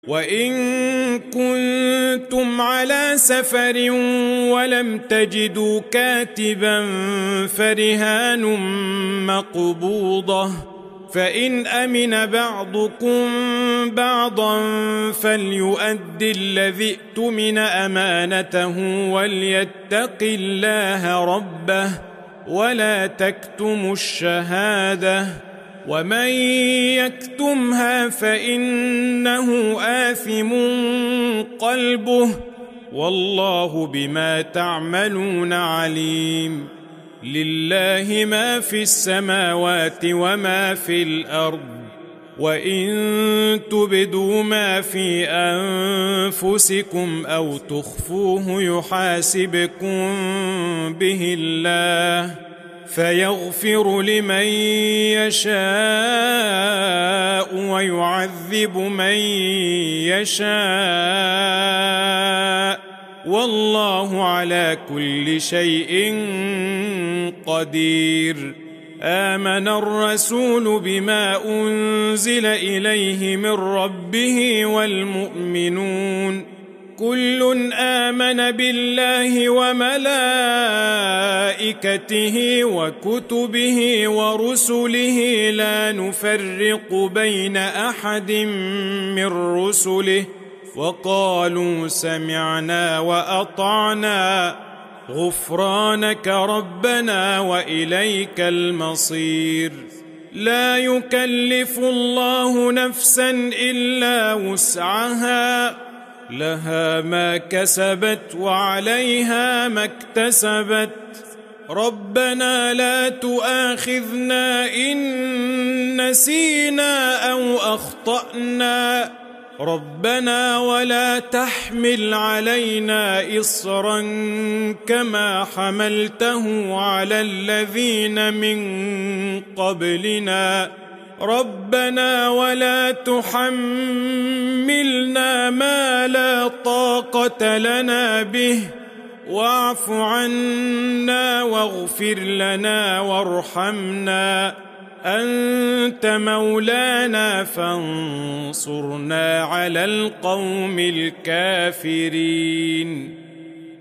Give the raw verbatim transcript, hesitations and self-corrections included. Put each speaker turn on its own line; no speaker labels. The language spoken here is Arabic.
وإن كنتم على سفر ولم تجدوا كاتبا فرهان مقبوضة، فإن أمن بعضكم بعضا فليؤد الذي اؤتمن أمانته وليتق الله ربه ولا تكتموا الشهادة، ومن يكتمها فإنه آثم قلبه والله بما تعملون عليم. لله ما في السماوات وما في الأرض، وإن تبدوا ما في أنفسكم أو تخفوه يحاسبكم به الله فيغفر لمن يشاء ويعذب من يشاء والله على كل شيء قدير. آمن الرسول بما أنزل إليه من ربه والمؤمنون كل آمن بالله وملائكته وكتبه ورسله لا نفرق بين أحد من رسله وقالوا سمعنا وأطعنا غفرانك ربنا وإليك المصير. لا يكلف الله نفسا إلا وسعها، لها ما كسبت وعليها ما اكتسبت. ربنا لا تؤاخذنا إن نسينا أو أخطأنا، ربنا ولا تحمل علينا إصرا كما حملته على الذين من قبلنا، ربنا ولا تحملنا ما لا طاقة لنا به واعف عنا واغفر لنا وارحمنا أنت مولانا فانصرنا على القوم الكافرين.